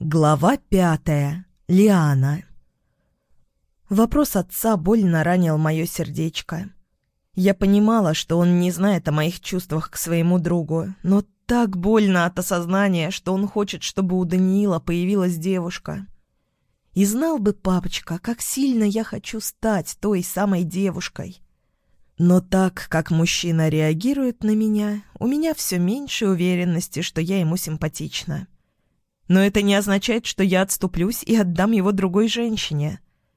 Глава 5. Лиана. Вопрос отца больно ранил мое сердечко. Я понимала, что он не знает о моих чувствах к своему другу, но так больно от осознания, что он хочет, чтобы у Даниила появилась девушка. И знал бы папочка, как сильно я хочу стать той самой девушкой. Но так, как мужчина реагирует на меня, у меня все меньше уверенности, что я ему симпатична. Но это не означает, что я отступлюсь и отдам его другой женщине.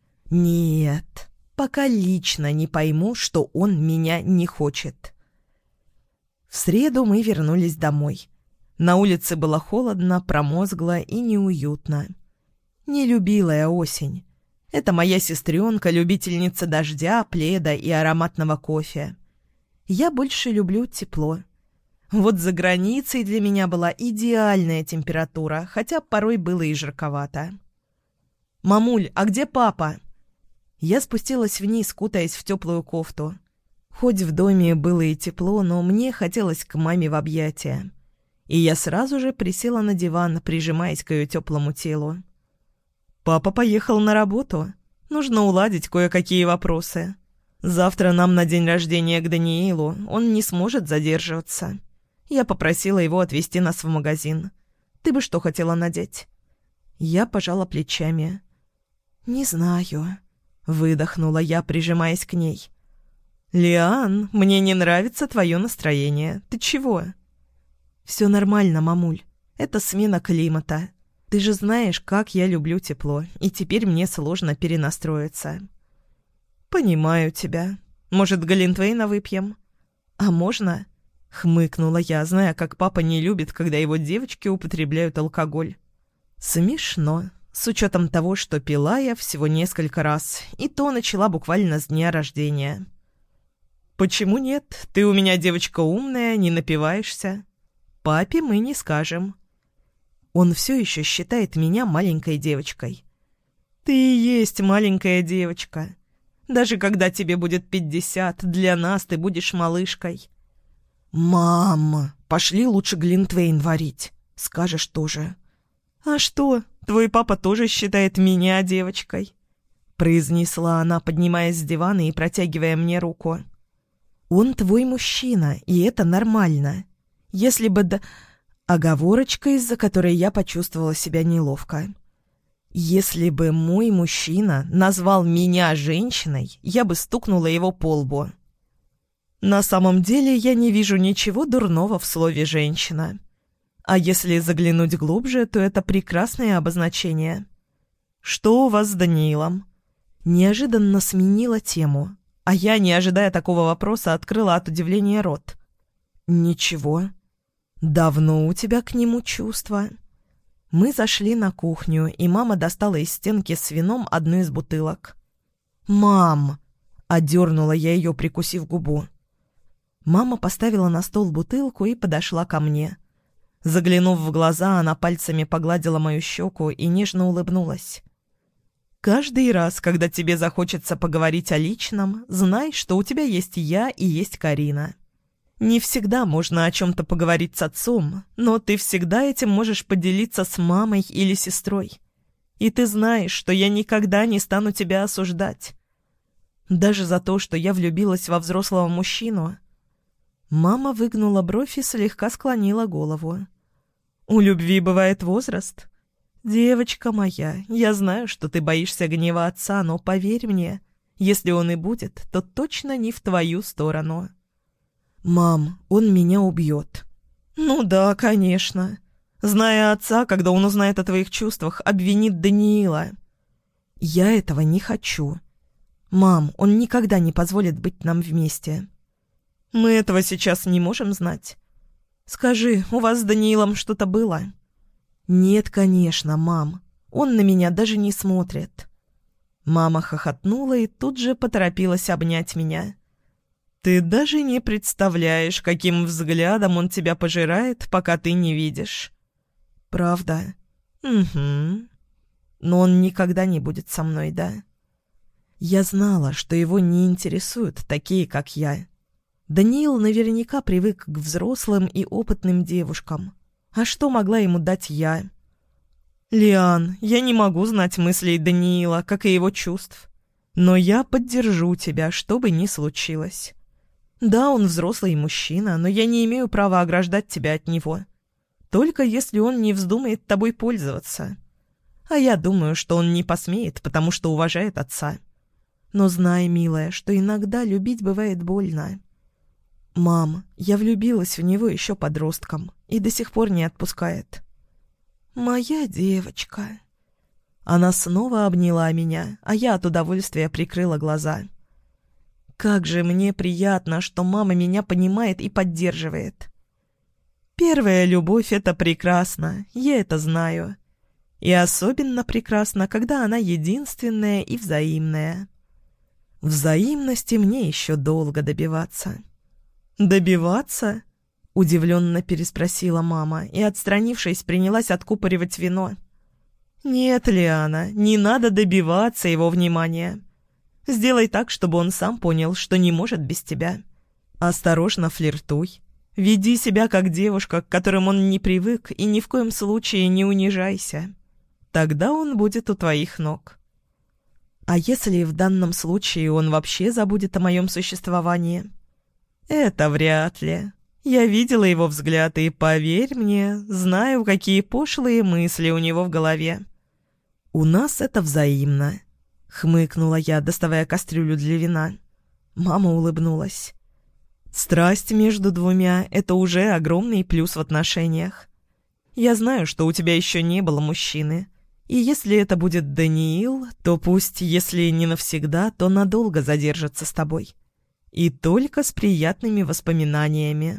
Нет, пока лично не пойму, что он меня не хочет. В среду мы вернулись домой. На улице было холодно, промозгло и неуютно. Не любила я осень. Это моя сестренка, любительница дождя, пледа и ароматного кофе. Я больше люблю тепло. Вот за границей для меня была идеальная температура, хотя порой было и жарковато. «Мамуль, а где папа?» Я спустилась вниз, кутаясь в теплую кофту. Хоть в доме было и тепло, но мне хотелось к маме в объятия. И я сразу же присела на диван, прижимаясь к ее теплому телу. «Папа поехал на работу. Нужно уладить кое-какие вопросы. Завтра нам на день рождения к Даниилу, он не сможет задерживаться. Я попросила его отвезти нас в магазин. Ты бы что хотела надеть?» Я пожала плечами. «Не знаю», — выдохнула я, прижимаясь к ней. «Лиан, мне не нравится твое настроение. Ты чего?» «Все нормально, мамуль. Это смена климата. Ты же знаешь, как я люблю тепло, и теперь мне сложно перенастроиться». «Понимаю тебя. Может, глинтвейна выпьем?» «А можно?» — хмыкнула я, зная, как папа не любит, когда его девочки употребляют алкоголь. Смешно, с учетом того, что пила я всего несколько раз, и то начала буквально с дня рождения. «Почему нет? Ты у меня девочка умная, не напиваешься. Папе мы не скажем». Он все еще считает меня маленькой девочкой. «Ты и есть маленькая девочка. Даже когда тебе будет 50, для нас ты будешь малышкой». «Мам, пошли лучше глинтвейн варить. Скажешь тоже». «А что, твой папа тоже считает меня девочкой?» произнесла она, поднимаясь с дивана и протягивая мне руку. «Он твой мужчина, и это нормально. Если бы Оговорочка, из-за которой я почувствовала себя неловко. Если бы мой мужчина назвал меня женщиной, я бы стукнула его по лбу. На самом деле я не вижу ничего дурного в слове «женщина». А если заглянуть глубже, то это прекрасное обозначение. «Что у вас с Даниилом?» Неожиданно сменила тему, а я, не ожидая такого вопроса, открыла от удивления рот. «Ничего. Давно у тебя к нему чувства?» Мы зашли на кухню, и мама достала из стенки с вином одну из бутылок. «Мам!» — одернула я ее, прикусив губу. Мама поставила на стол бутылку и подошла ко мне. Заглянув в глаза, она пальцами погладила мою щеку и нежно улыбнулась. «Каждый раз, когда тебе захочется поговорить о личном, знай, что у тебя есть я и есть Карина. Не всегда можно о чем-то поговорить с отцом, но ты всегда этим можешь поделиться с мамой или сестрой. И ты знаешь, что я никогда не стану тебя осуждать. Даже за то, что я влюбилась во взрослого мужчину». Мама выгнула бровь и слегка склонила голову. «У любви бывает возраст. Девочка моя, я знаю, что ты боишься гнева отца, но поверь мне, если он и будет, то точно не в твою сторону». «Мам, он меня убьет». «Ну да, конечно. Зная отца, когда он узнает о твоих чувствах, обвинит Даниила». «Я этого не хочу. Мам, он никогда не позволит быть нам вместе». «Мы этого сейчас не можем знать. Скажи, у вас с Даниилом что-то было?» «Нет, конечно, мам. Он на меня даже не смотрит». Мама хохотнула и тут же поторопилась обнять меня. «Ты даже не представляешь, каким взглядом он тебя пожирает, пока ты не видишь». «Правда?» «Угу. Но он никогда не будет со мной, да?» Я знала, что его не интересуют такие, как я. Даниил наверняка привык к взрослым и опытным девушкам. А что могла ему дать я? «Лиан, я не могу знать мыслей Даниила, как и его чувств. Но я поддержу тебя, что бы ни случилось. Да, он взрослый мужчина, но я не имею права ограждать тебя от него. Только если он не вздумает тобой пользоваться. А я думаю, что он не посмеет, потому что уважает отца. Но знай, милая, что иногда любить бывает больно. Мам, я влюбилась в него еще подростком и до сих пор не отпускает. Моя девочка». Она снова обняла меня, а я от удовольствия прикрыла глаза. Как же мне приятно, что мама меня понимает и поддерживает. Первая любовь — это прекрасно, я это знаю. И особенно прекрасно, когда она единственная и взаимная. Взаимности мне еще долго добиваться. «Добиваться?» — удивленно переспросила мама и, отстранившись, принялась откупоривать вино. «Нет, Лиана, не надо добиваться его внимания. Сделай так, чтобы он сам понял, что не может без тебя. Осторожно флиртуй. Веди себя как девушка, к которым он не привык, и ни в коем случае не унижайся. Тогда он будет у твоих ног. А если в данном случае он вообще забудет о моем существовании? Это вряд ли. Я видела его взгляд, и, поверь мне, знаю, какие пошлые мысли у него в голове. У нас это взаимно», — хмыкнула я, доставая кастрюлю для вина. Мама улыбнулась. «Страсть между двумя — это уже огромный плюс в отношениях. Я знаю, что у тебя еще не было мужчины, и если это будет Даниил, то пусть, если не навсегда, то надолго задержится с тобой. И только с приятными воспоминаниями.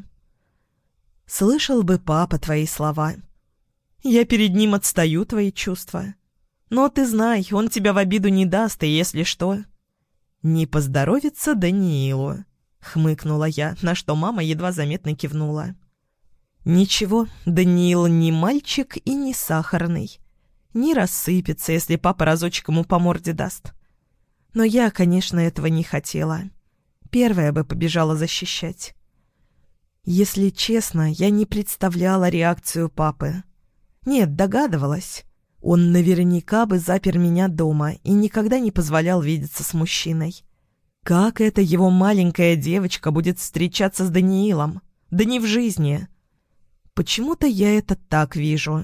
Слышал бы папа твои слова. Я перед ним отстаю твои чувства. Но ты знай, он тебя в обиду не даст, и если что...» «Не поздоровится Даниилу», — хмыкнула я, на что мама едва заметно кивнула. «Ничего, Даниил не мальчик и не сахарный. Не рассыпется, если папа разочек ему по морде даст. Но я, конечно, этого не хотела. Первая бы побежала защищать. Если честно, я не представляла реакцию папы. Нет, догадывалась. Он наверняка бы запер меня дома и никогда не позволял видеться с мужчиной. Как эта его маленькая девочка будет встречаться с Даниилом? Да не в жизни. Почему-то я это так вижу».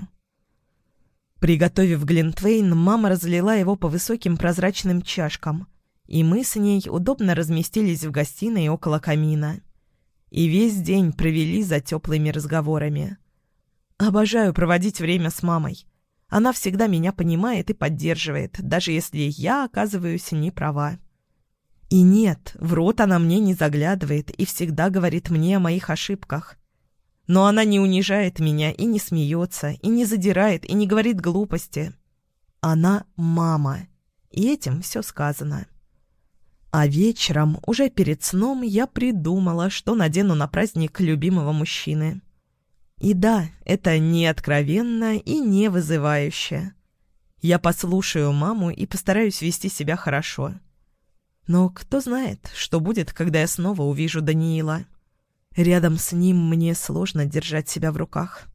Приготовив глинтвейн, мама разлила его по высоким прозрачным чашкам, и мы с ней удобно разместились в гостиной около камина. И весь день провели за теплыми разговорами. Обожаю проводить время с мамой. Она всегда меня понимает и поддерживает, даже если я оказываюсь не права. И нет, в рот она мне не заглядывает и всегда говорит мне о моих ошибках. Но она не унижает меня и не смеется, и не задирает, и не говорит глупости. Она мама, и этим все сказано. А вечером, уже перед сном, я придумала, что надену на праздник любимого мужчины. И да, это не откровенно и не вызывающе. Я послушаю маму и постараюсь вести себя хорошо. Но кто знает, что будет, когда я снова увижу Даниила. Рядом с ним мне сложно держать себя в руках.